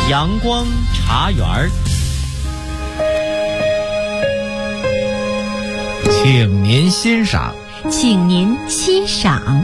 阳光茶园儿， 请您欣赏。 请您欣赏。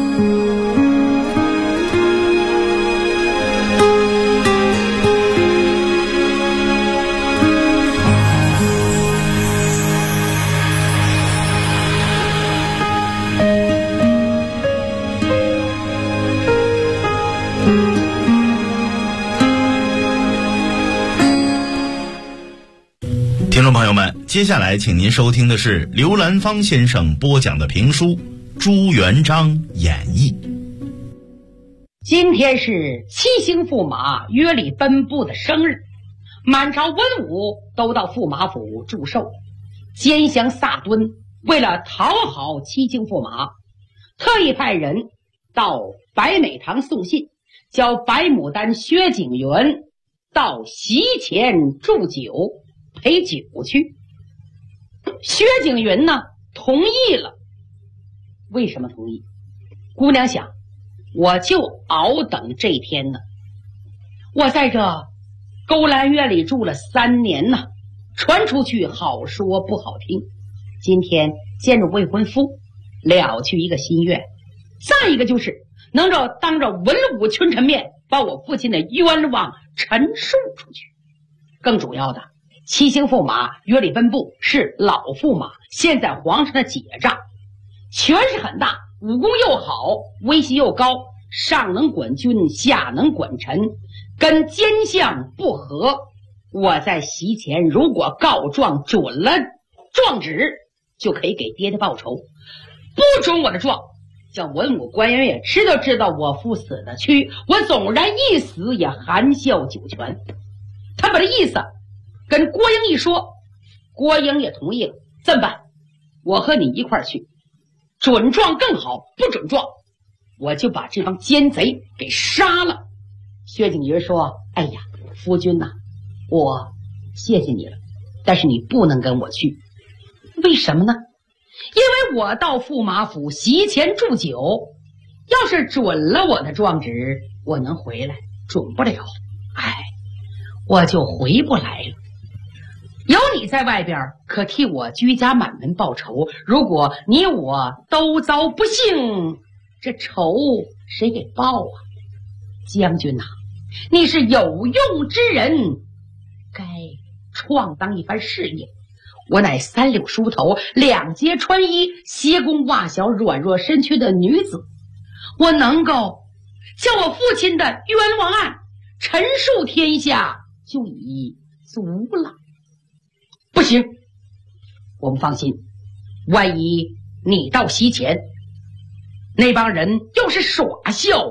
听众朋友们，接下来请您收听的是刘兰芳先生播讲的评书《朱元璋演义》。 今天是七星驸马约里奔布的生日，满朝文武都到驸马府祝寿。奸相萨敦为了讨好七星驸马，特意派人到白美堂送信，叫白牡丹薛景元到席前祝酒陪酒去。薛景元呢同意了。为什么同意？姑娘想，我就熬等这一天呢。我在这勾栏院里住了3年呢，传出去好说不好听。今天见着未婚夫，了去一个心愿。再一个就是能够当着文武群臣面把我父亲的冤枉陈述出去。更主要的，七星驸马约里奔布是老驸马，现在皇上的姐丈，权势很大，武功又好，威胁又高，上能管军，下能管臣，跟奸相不和。我在席前如果告状准了状纸，就可以给爹爹报仇；不准我的状，叫文武官员也知道我父死的屈，我纵然一死也含笑九泉。他把这意思跟郭英一说，郭英也同意了。这么办？我和你一块儿去，准状更好，不准状我就把这帮奸贼给杀了。薛景元说，哎呀，夫君呐，我谢谢你了，但是你不能跟我去。为什么呢？因为我到驸马府席前祝酒，要是准了我的状纸，我能回来，准不了，我就回不来了。有你在外边，可替我居家满门报仇。如果你我都遭不幸，这仇谁给报啊？将军呐，你是有用之人，该创当一番事业。我乃3绺梳头，2阶穿衣，斜弓袜小，软弱身躯的女子，我能够将我父亲的冤枉案陈述天下，就已足了。不行，我们放心，万一你到席前，那帮人又是耍笑，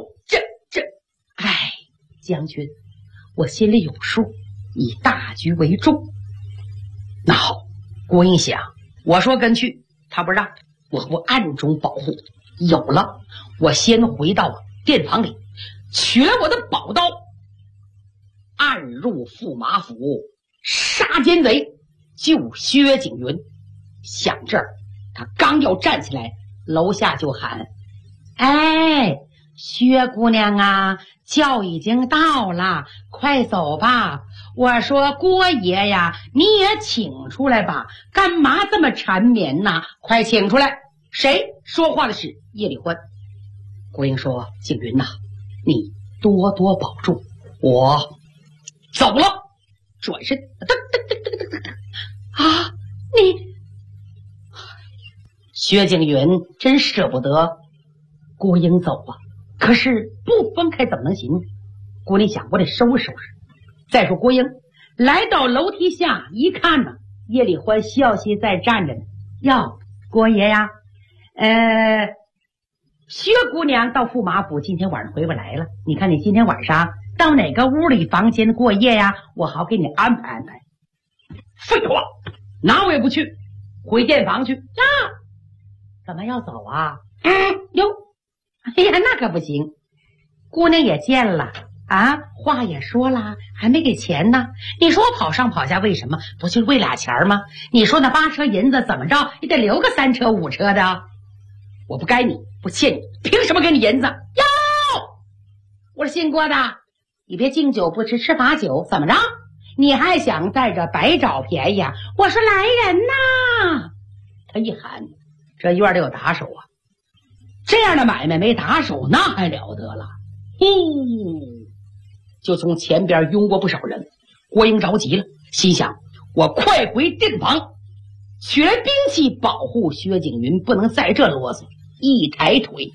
将军，我心里有数，以大局为重。那好，郭英想，我说跟去，他不让，我暗中保护。有了，我先回到殿房里，取来我的宝刀，暗入驸马府，杀奸贼，救薛景元。想这儿，他刚要站起来，楼下就喊，薛姑娘啊，轿已经到了，快走吧。我说郭爷呀，你也请出来吧，干嘛这么缠绵呢？快请出来。谁说话的是叶礼欢。郭英说，景云呐，你多多保重，我走了。转身你薛景云真舍不得郭英走啊，可是不分开怎么能行？郭英想，我得收拾收拾。再说郭英来到楼梯下一看呢，叶礼欢笑嘻在站着呢。哟，郭爷呀，薛姑娘到驸马府今天晚上回不来了，你看你今天晚上到哪个屋里房间过夜呀？我好给你安排安排。废话，哪我也不去，回殿房去。怎么要走啊？哟，哎呀，那可不行。姑娘也见了啊，话也说了，还没给钱呢。你说我跑上跑下为什么？不就是为俩钱吗？你说那8车银子怎么着也得留个3车5车的。我不该你，不欠你，凭什么给你银子？哟，我是姓郭的， 你别敬酒不吃吃罚酒，怎么着？你还想在这白找便宜呀？我说来人呐！他一喊，这院里有打手啊，这样的买卖没打手那还了得了。就从前边拥过不少人。郭英着急了，心想我快回店房取来兵器保护薛景云，不能在这啰嗦。一抬腿，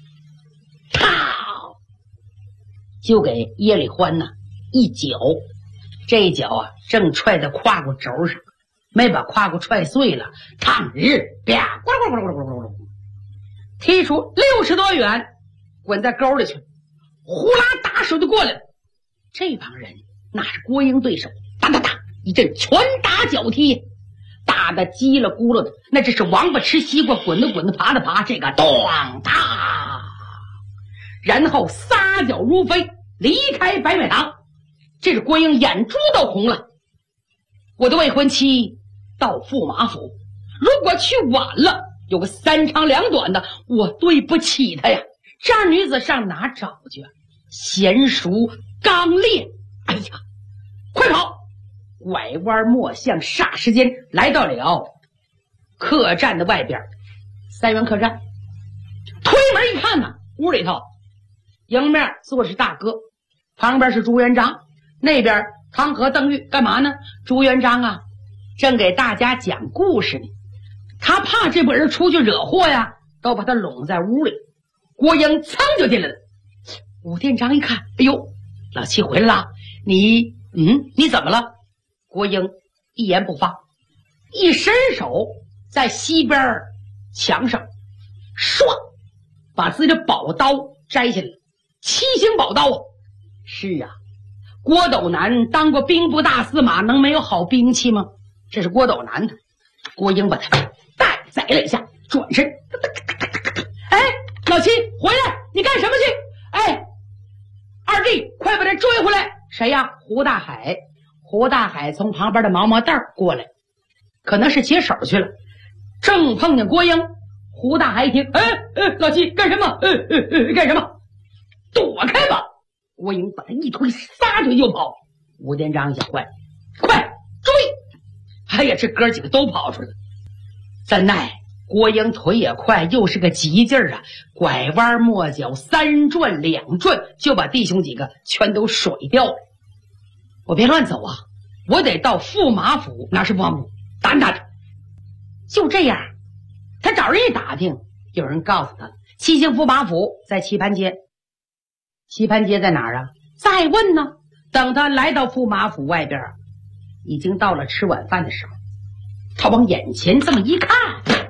就给耶里欢呐一脚，这一脚啊正踹在胯骨轴上，没把胯骨踹碎了，嘡日啪，咕噜咕噜咕噜咕噜咕噜，踢出60多远，滚在沟里去了。呼啦打手就过来了，这帮人那是郭英对手，哒哒哒一阵拳打脚踢，打得叽了咕噜的，那只是王八吃西瓜，滚的滚的，爬的爬，这个咚哒，然后撒脚如飞离开白面堂。这是郭英眼珠都红了。我的未婚妻到驸马府，如果去晚了，有个3长2短的，我对不起她呀。这样女子上哪找去？娴熟刚烈，哎呀，快跑！拐弯抹巷，霎时间来到了客栈的外边，3元客栈。推门一看呢，屋里头迎面坐是大哥，旁边是朱元璋，那边康和邓玉干嘛呢？朱元璋啊正给大家讲故事呢，他怕这拨人出去惹祸呀，都把他拢在屋里。郭英噌就进来了。武店长一看，哎呦，老七回来了，你怎么了？郭英一言不发，一伸手在西边墙上唰把自己的宝刀摘下来了。7星宝刀啊！是啊，郭斗南当过兵部大司马，能没有好兵器吗？这是郭斗南的。郭英把他宰了一下，转身，哎，老七回来，你干什么去？哎，二弟快把他追回来。谁呀？胡大海。胡大海从旁边的毛毛袋过来，可能是解手去了，正碰见郭英。胡大海一听，老七干什么？干什么？躲开吧！郭英把他一推，撒腿就跑。武殿章想坏，快追！哎呀，这哥几个都跑出来了。怎奈郭英腿也快，又是个急劲儿啊，拐弯抹角，3转2转就把弟兄几个全都甩掉了。我别乱走啊，我得到驸马府。哪是驸马府？打他！就这样，他找人一打听，有人告诉他7星驸马府在棋盘街。棋盘街在哪儿啊？再问呢。等他来到驸马府外边，已经到了吃晚饭的时候。他往眼前这么一看，呀，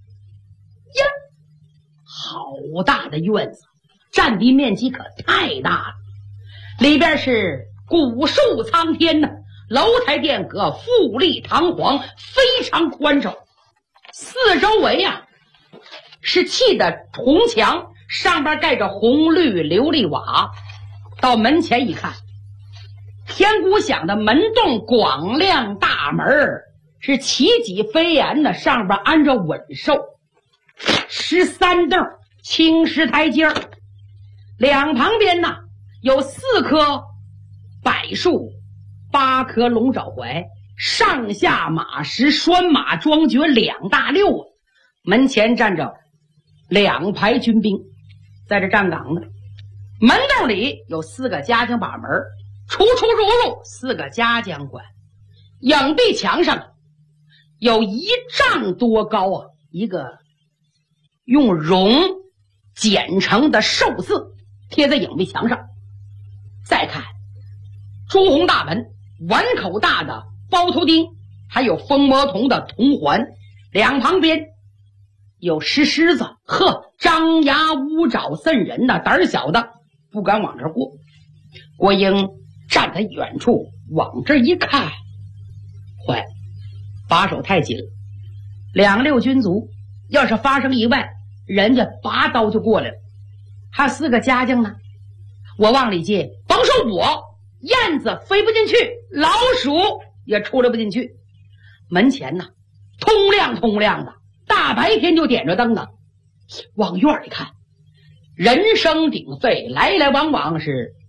好大的院子，占地面积可太大了，里边是古树苍天呢，楼台殿阁，富丽堂皇，非常宽敞。四周围啊是砌的红墙，上边盖着红绿琉璃瓦。到门前一看，天鼓响的门洞，广亮大门是奇脊飞檐的，上边安着稳兽，13凳青石台阶，两旁边呢有4棵柏树，8棵龙爪槐，上下马石，拴马桩橛2大溜。门前站着2排军兵，在这站岗呢。门洞里有4个家将把门，出出入入4个家将官。影壁墙上有1丈多高啊，一个用绒剪成的寿字贴在影壁墙上。再看朱红大门，碗口大的包头钉，还有风魔铜的铜环，两旁边有石狮子，张牙舞爪瘆人的，胆小的不敢往这过。郭英站在远处往这一看，坏，把手太紧了，2溜军卒要是发生意外，人家拔刀就过来了。还有4个家将呢，我往里进，甭说我，燕子飞不进去，老鼠也出来不进去。门前呢通亮通亮的，大白天就点着灯呢。往院里看，人声鼎沸，来来往往是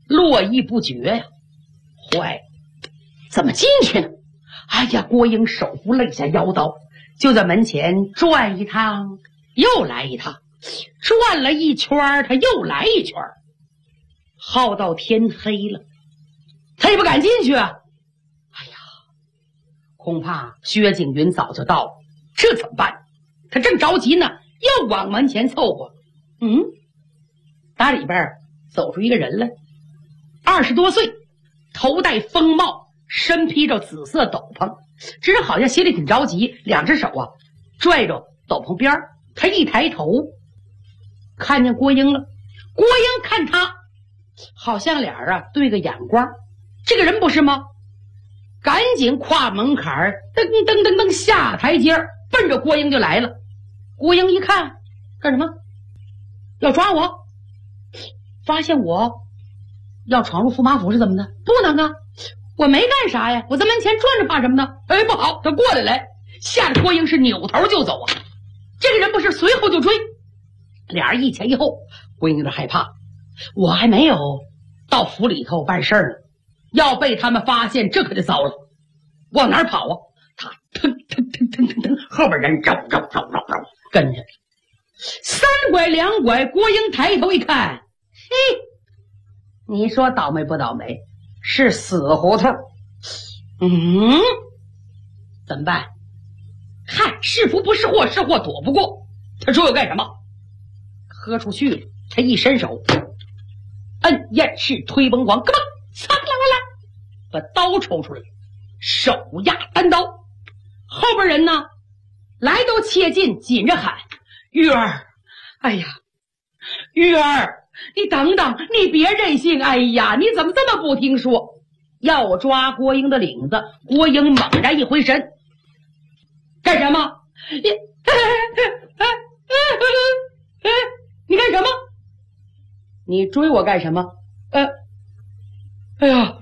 络绎不绝呀。坏，怎么进去呢？哎呀，郭英手扶肋下腰刀，就在门前转一趟又来一趟，转了一圈他又来一圈，耗到天黑了，他也不敢进去啊。哎呀，恐怕薛景云早就到了，这怎么办？他正着急呢，又往门前凑合。打里边走出一个人来，20多岁，头戴风帽，身披着紫色斗篷，只是好像心里挺着急，两只手啊拽着斗篷边儿。他一抬头看见郭英了，郭英看他好像俩人对个眼光，这个人不是吗？赶紧跨门槛噔噔噔噔下台阶，奔着郭英就来了。郭英一看，干什么？要抓我？发现我要闯入驸马府是怎么的？不能啊，我没干啥呀，我在门前转着怕什么呢？不好，他过来，吓得郭英是扭头就走啊。这个人不是随后就追，俩人一前一后。郭英有点害怕，我还没有到府里头办事呢，要被他们发现这可就糟了。往哪儿跑啊？他腾腾腾腾腾腾，后边人绕跟着，三拐两拐。郭英抬头一看，嘿，你说倒霉不倒霉？是死胡同。怎么办？嗨，是福不是祸，是祸躲不过。他说要干什么？喝出去了。他一伸手，摁燕式推崩簧，咯嘣，嚓啦啦啦，把刀抽出来，手压单刀。后边人呢，来都切近，紧着喊：“玉儿，哎呀，玉儿，你等等，你别任性！哎呀，你怎么这么不听说？”要抓郭英的领子。郭英猛然一回神，干什么？你干什么？你追我干什么？哎呀，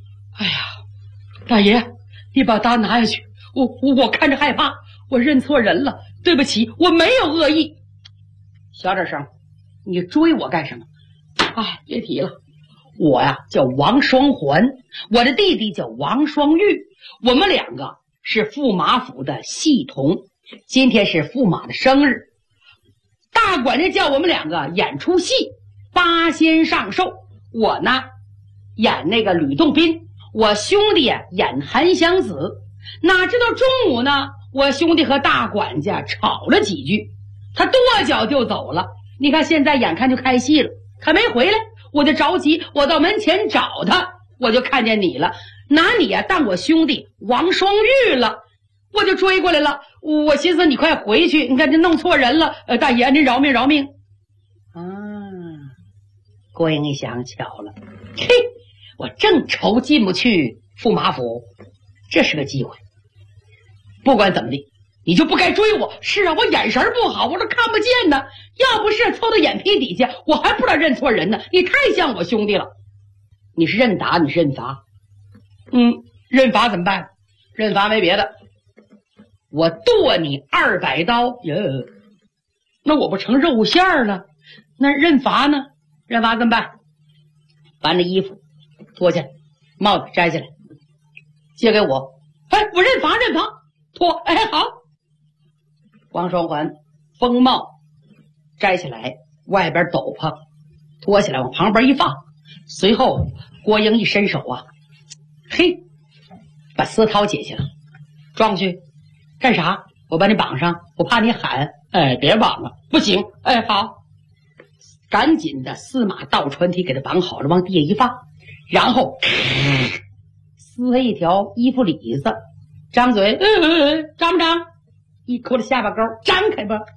大爷，你把刀拿下去，我看着害怕，我认错人了，对不起，我没有恶意。小点声，你追我干什么？哎，别提了，我呀叫王双环，我的弟弟叫王双玉，我们两个是驸马府的戏童，今天是驸马的生日，大管家叫我们两个演出戏，八仙上寿。我呢演那个吕洞宾，我兄弟演韩湘子。哪知道中午呢，我兄弟和大管家吵了几句，他跺脚就走了。你看现在眼看就开戏了，他没回来，我就着急，我到门前找他，我就看见你了，拿你当我兄弟王双玉了，我就追过来了。我寻思你快回去，你看这弄错人了，大爷您饶命饶命啊！郭英一想，巧了，嘿，我正愁进不去驸马府，这是个机会。不管怎么的，你就不该追我。是啊，我眼神不好，我都看不见呢。要不是凑到眼皮底下，我还不知道认错人呢。你太像我兄弟了。你是认打，你是认罚？认罚怎么办？认罚没别的，我剁你200刀。那我不成肉馅了？那认罚呢？认罚怎么办？把那衣服脱下来，帽子摘下来，借给我。我认罚认罚，脱。好。王双环风帽摘下来，外边斗篷脱下来，往旁边一放。随后郭英一伸手嘿，把丝绦解下来，装过去。干啥？我把你绑上，我怕你喊。别绑了，不行。好，赶紧的司马倒穿蹄给他绑好了，往地下一放，然后撕开一条衣服里子，张嘴，张不张？一抠着下巴钩，张开吧。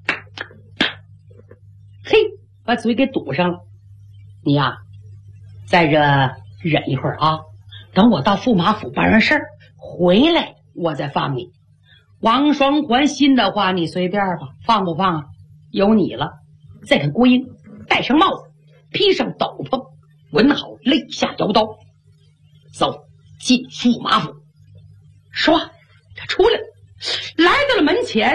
嘿，把嘴给堵上了。你呀，在这忍一会儿啊，等我到驸马府办完事儿回来，我再放你。王双环心的话，你随便吧，放不放有你了。再看郭英戴上帽子，披上斗篷，纹好肋下腰刀，走进驸马府。唰，他出来了，来到了门前，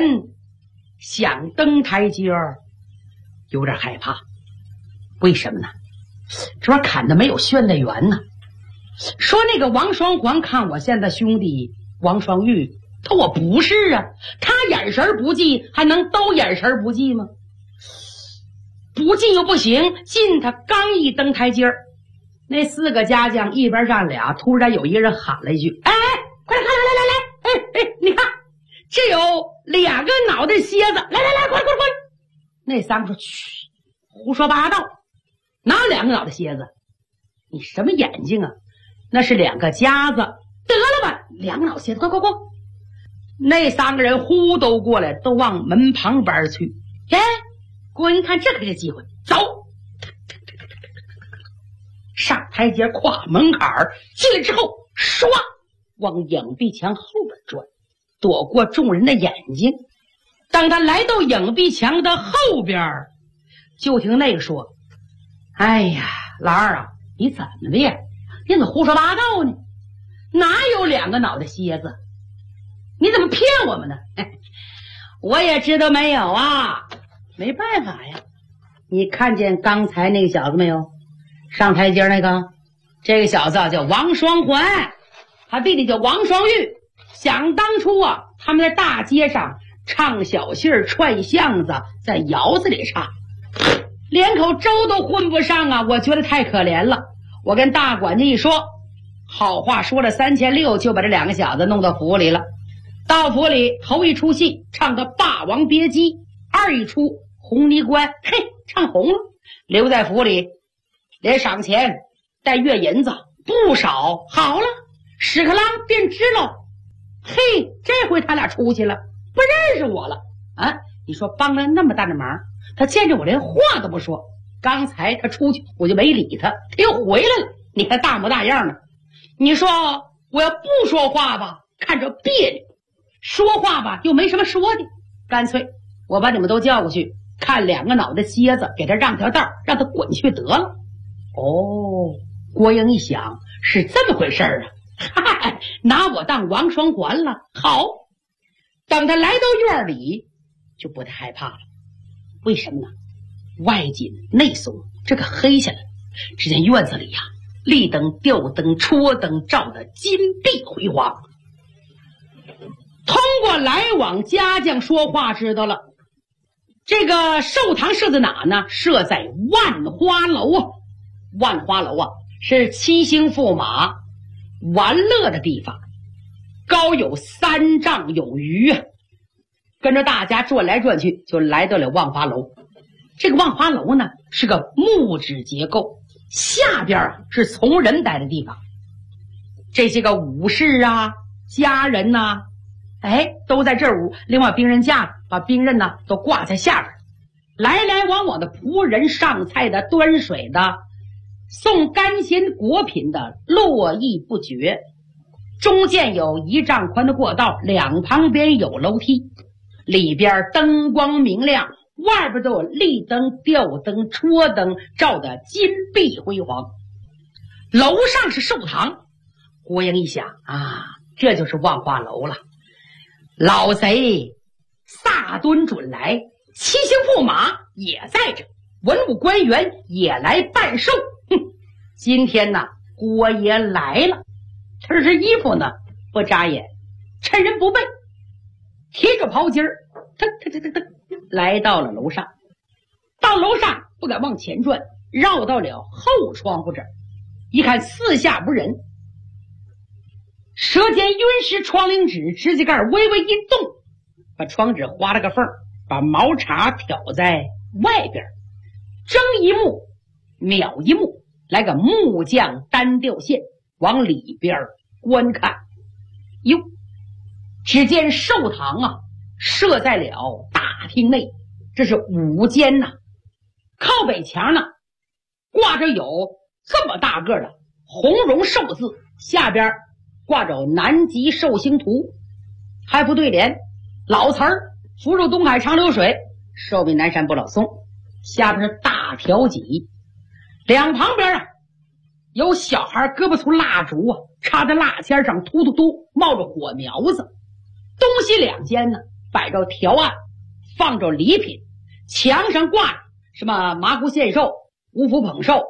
想登台阶儿，有点害怕。为什么呢？ 这玩意砍的没有宣的圆呢。说那个王双环看我现在兄弟王双玉，他我不是啊，他眼神不济，还能都眼神不济吗？不济又不行，进他刚一登台阶儿，那4个家将一边站俩，突然有一个人喊了一句：“哎，快来看，来，你看，这有2个脑袋蝎子，来，快！”那3个说：“去，胡说八道，哪2个脑袋蝎子？你什么眼睛啊？那是2个夹子，得了吧，2个脑蝎子，快！”那3个人呼都过来，都往门旁边去。哎，郭英看这可是机会，走，上台阶，跨门槛进来之后，唰往影壁墙后边转，躲过众人的眼睛。当他来到影壁墙的后边，就听那个说：“哎呀，老二啊，你怎么的呀？你怎么胡说八道呢？哪有2个脑袋蝎子？你怎么骗我们呢？”我也知道没有啊，没办法呀。你看见刚才那个小子没有？上台阶那个，这个小子叫王双环，他弟弟叫王双玉。想当初啊，他们在大街上唱小戏儿、串巷子，在窑子里唱，连口粥都混不上啊！我觉得太可怜了。我跟大管家一说，好话说了3600，就把这2个小子弄到府里了。到府里头一出戏唱的《霸王别姬》，二一出红泥关，嘿，唱红了，留在府里，连赏钱带月银子不少。好了，屎壳郎便知了，嘿，这回他俩出去了，不认识我了啊！你说帮了那么大的忙，他见着我连话都不说。刚才他出去，我就没理他，他又回来了。你看大模大样的，你说我要不说话吧，看着别扭；说话吧，又没什么说的。干脆我把你们都叫过去，看2个脑袋蝎子，给他让条道，让他滚去得了。哦，郭英一想，是这么回事啊！嗨，拿我当王双环了。好，等他来到院里，就不太害怕了。为什么呢？外紧内松，这个黑下来，只见院子里呀，立灯、吊灯、戳灯照得金碧辉煌。通过来往家将说话知道了，这个寿堂设在哪呢？设在万花楼啊。万花楼啊，是7星驸马玩乐的地方，高有3丈有余啊。跟着大家转来转去，就来到了万花楼。这个万花楼呢，是个木质结构，下边啊是从人待的地方。这些个武士啊、家人呐、都在这儿。另外兵刃架把兵刃呢都挂在下边，来来往往的仆人、上菜的、端水的、送干鲜果品的络绎不绝。中间有1丈宽的过道，2旁边有楼梯，里边灯光明亮，外边都有立灯、吊灯、戳灯，照得金碧辉煌。楼上是寿堂。郭英一想啊，这就是万花楼了。老贼萨敦准来，7星驸马也在这，文武官员也来办寿。今天呢，郭爷来了。他这衣服呢不扎眼，趁人不备，提着袍襟儿，来到了楼上。到楼上不敢往前转，绕到了后窗户这儿，一看四下无人，舌尖晕湿窗棂纸，指甲盖微微一动，把窗纸划了个缝，把毛茶挑在外边，睁一目秒一目，来个木匠单吊线往里边观看。哟，只见寿堂啊设在了大厅内，这是5间呐。靠北墙呢挂着有这么大个的红绒寿字，下边挂着南极寿星图，还不对联，老词儿：福如东海长流水，寿比南山不老松。下边是大条脊，两旁边啊有小孩胳膊粗蜡烛啊插在蜡签上，突突突冒着火苗子。东西2间呢摆着条案，放着礼品，墙上挂着什么麻姑献寿、五福捧寿、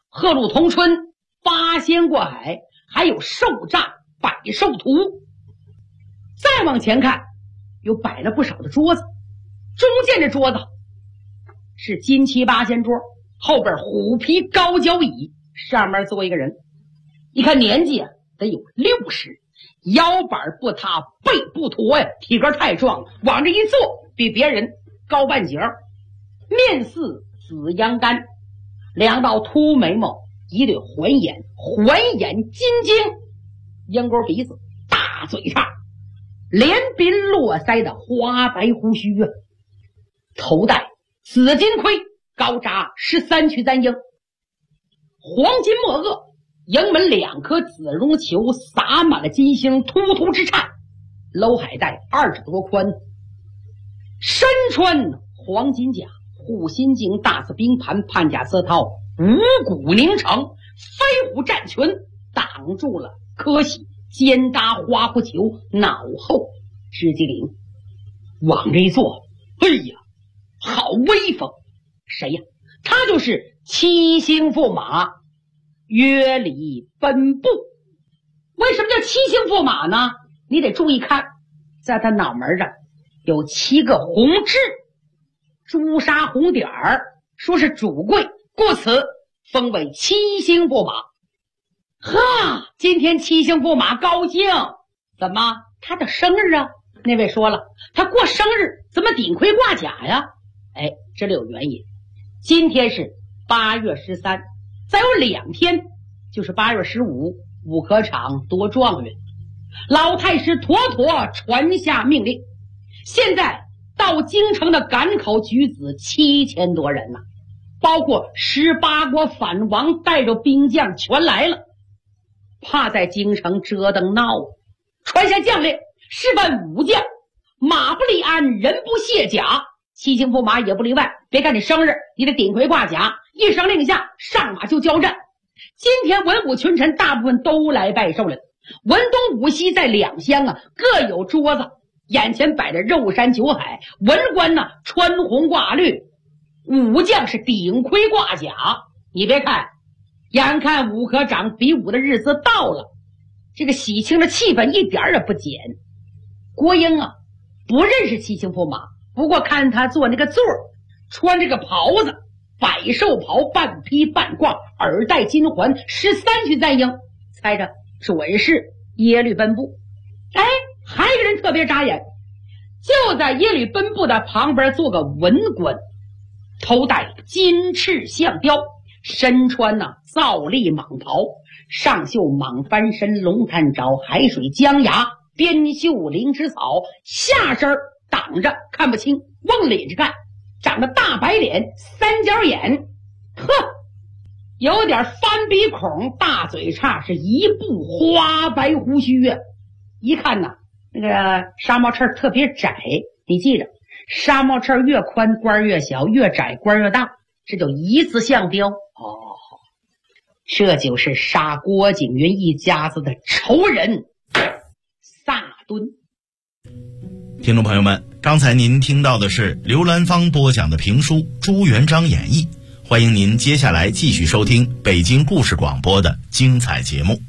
鹤鹿同春、八仙过海，还有寿帐、百寿图。再往前看，有摆了不少的桌子，中间的桌子是金漆八仙桌，后边虎皮高脚椅，上面坐一个人，一看年纪得有60，腰板不塌，背不驼呀，体格太壮，往这一坐比别人高半截，面似紫阳干，两道秃眉毛，一对环眼金睛，鹰钩鼻子，大嘴叉，连鬓络腮的花白胡须啊，头戴紫金盔，高扎13曲簪缨，黄金墨额，营门2颗紫绒球洒满了金星，突突直颤，搂海带2指多宽，身穿黄金甲，护心镜，大字冰盘，判甲丝绦，五谷凝成，飞虎战裙挡住了科喜，肩搭花狐球，脑后织机灵，往这一坐，哎呀，好威风！谁呀？他就是七星驸马约里奔布。为什么叫七星驸马呢？你得注意看，在他脑门上有7个红痣，朱砂红点儿，说是主贵，故此封为七星驸马。哈，今天七星驸马高兴，怎么他的生日啊？那位说了，他过生日怎么顶盔挂甲呀？哎，这里有原因。今天是8月13，再有2天就是8月15，五科场夺状元。老太师妥妥传下命令，现在到京城的赶考举子7000多人呢，包括18国反王带着兵将全来了，怕在京城折腾闹，传下将令，示范武将，马不离鞍，人不卸甲，七星驸马也不例外。别看你生日，你得顶盔挂甲，一声令下，上马就交战。今天文武群臣大部分都来拜寿了，文东武西在2乡啊，各有桌子，眼前摆着肉山酒海，文官呢穿红挂绿，武将是顶盔挂甲。你别看，眼看武科长比武的日子到了，这个喜庆的气氛一点也不减。郭英啊不认识七星驸马，不过看他坐那个座儿，穿这个袍子，百寿袍，半披半挂，耳戴金环，13曲簪缨，猜着准是耶律奔布。哎，还有一个人特别扎眼，就在耶律奔布的旁边坐个文官，头戴金翅象雕，身穿皂笠蟒袍，上绣蟒翻身，龙探爪，海水江崖，边绣灵芝草，下身挡着看不清，往脸上看长得大白脸，3角眼，呵，有点翻鼻孔，大嘴叉，是一部花白胡须啊。一看呢，那个纱帽衬特别窄，你记着，纱帽衬越宽官越小，越窄官越大，这叫一字象雕。哦，这就是杀郭景云一家子的仇人萨敦。 听众朋友们，刚才您听到的是刘兰芳播讲的评书《朱元璋演义》，欢迎您接下来继续收听北京故事广播的精彩节目。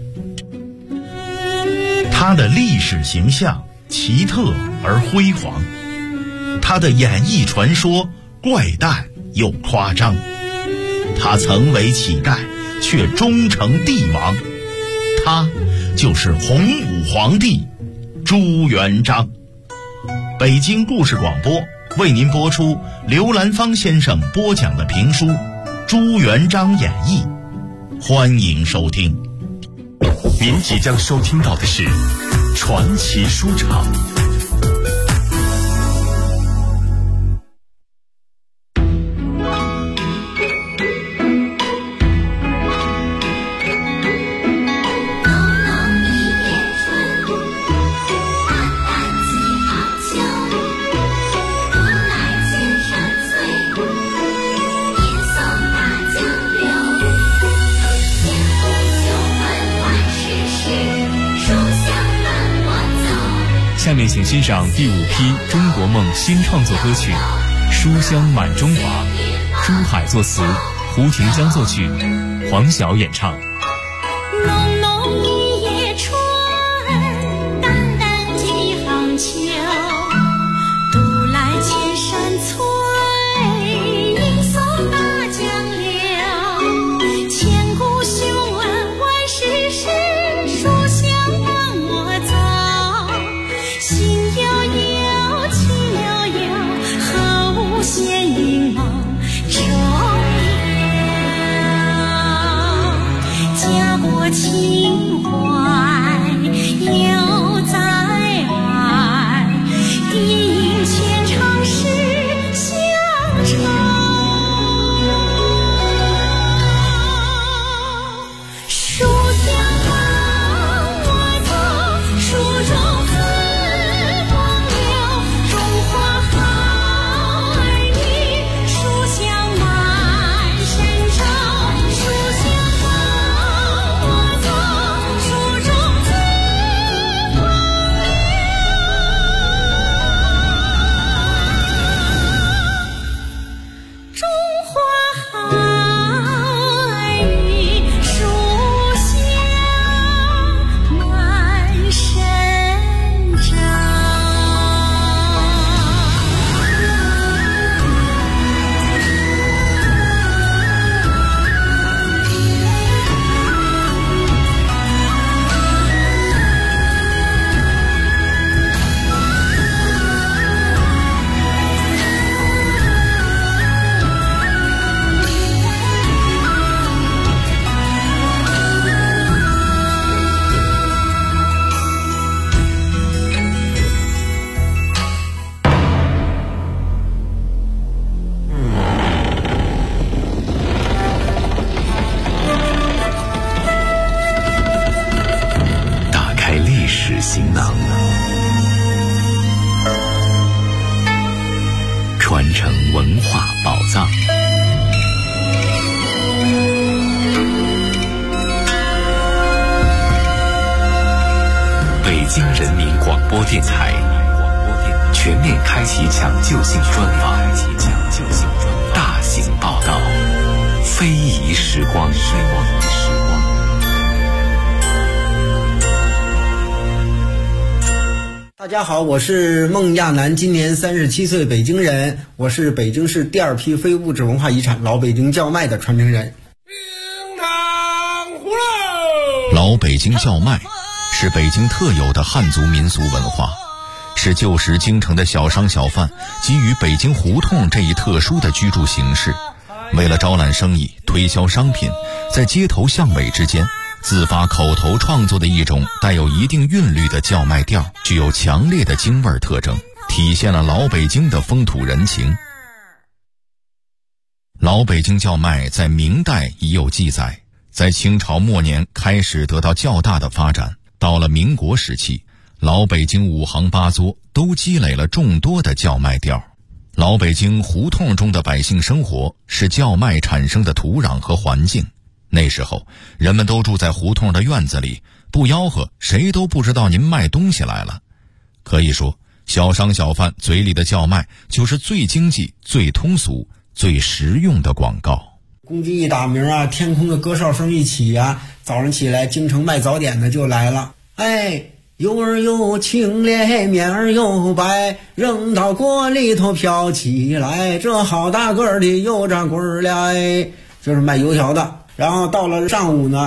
他的历史形象奇特而辉煌，他的演艺传说怪诞又夸张，他曾为乞丐却终成帝王，他就是洪武皇帝朱元璋。北京故事广播为您播出刘兰芳先生播讲的评书《朱元璋演义》，欢迎收听。 您即将收听到的是传奇书场。 下面请欣赏第5批中国梦新创作歌曲《书香满中华》，朱海作词， 胡廷江作曲，黄晓演唱。 浓浓一夜春，淡淡几行秋，独来千山翠，迎送大江流。千古雄恩万世事，书香伴我走。心悠悠，情悠悠，何无闲影梦中有。家国情怀犹在耳，定牵肠事相守。书香伴我走，书中自风流。中华好儿女，书香满身州。书香伴我走，书中自风流。中华好儿女，书香满身州。 打开历史行囊，传承文化宝藏。北京人民广播电台全面开启抢救性专访，大型报道，非遗时光。 大家好，我是孟亚楠，今年37岁，北京人，我是北京市第2批非物质文化遗产老北京叫卖的传承人。 老北京叫卖是北京特有的汉族民俗文化，是旧时京城的小商小贩基于北京胡同这一特殊的居住形式，为了招揽生意、推销商品，在街头巷尾之间自发口头创作的一种带有一定韵律的叫卖调，具有强烈的京味特征，体现了老北京的风土人情。老北京叫卖在明代已有记载，在清朝末年开始得到较大的发展，到了民国时期，老北京五行八作都积累了众多的叫卖调。老北京胡同中的百姓生活是叫卖产生的土壤和环境，那时候人们都住在胡同的院子里，不吆喝谁都不知道您卖东西来了。可以说，小商小贩嘴里的叫卖就是最经济、最通俗、最实用的广告。 公鸡一打鸣啊，天空的歌哨声一起啊，早上起来京城卖早点的就来了。哎，油儿又清咧，面儿又白，扔到锅里头飘起来，这好大个儿的油炸棍儿了，哎，就是卖油条的。然后到了上午呢，